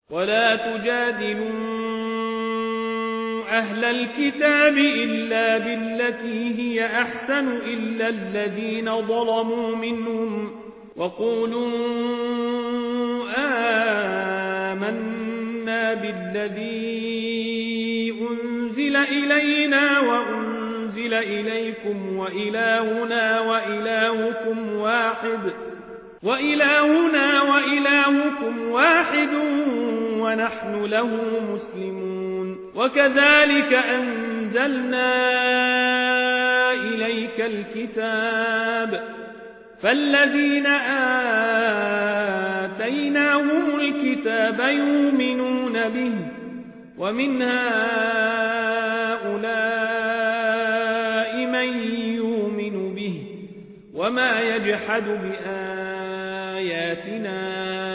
ولا تجادلوا أهل الكتاب إلا بالتي هي أحسن إلا الذين ظلموا منهم وقولوا آمنا بالذي أنزل إلينا وأنزل إليكم وإلهنا وإلهكم واحد ونحن له مسلمون وكذلك أنزلنا إليك الكتاب فالذين آتيناهم الكتاب يؤمنون به ومن هؤلاء من يؤمن به وما يجحد بآياتنا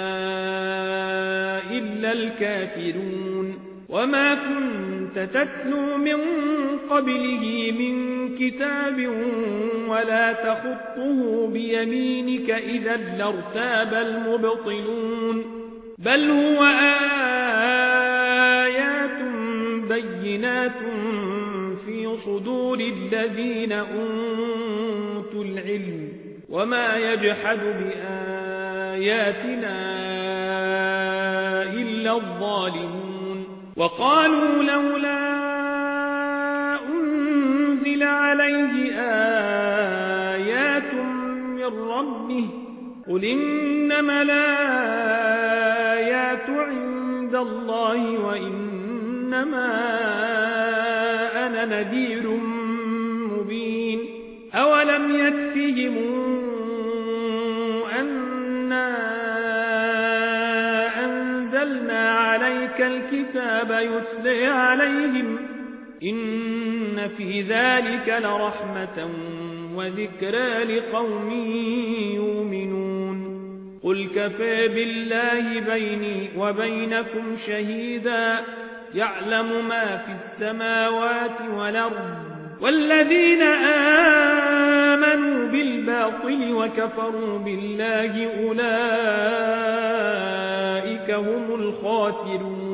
إلا الكافرون وما كنت تتلو من قبله من كتاب ولا تخطه بيمينك إذا لارتاب المبطلون بل هو آيات بينات في صدور الذين أوتوا العلم وما يجحد بآياتنا إلا الظالمون وقالوا لولا أنزل عليه آيات من ربه قل إنما الآيات عند الله وإنما أنا نذير مبين أولم يكفهم أنا أنزلنا عليك الكتاب يتلى عليهم إن في ذلك لرحمة وذكرى لقوم يؤمنون قل كفى بالله بيني وبينكم شهيدا يعلم ما في السماوات والأرض والذين آمنوا بالباطل وكفروا بالله أولئك هم الخاسرون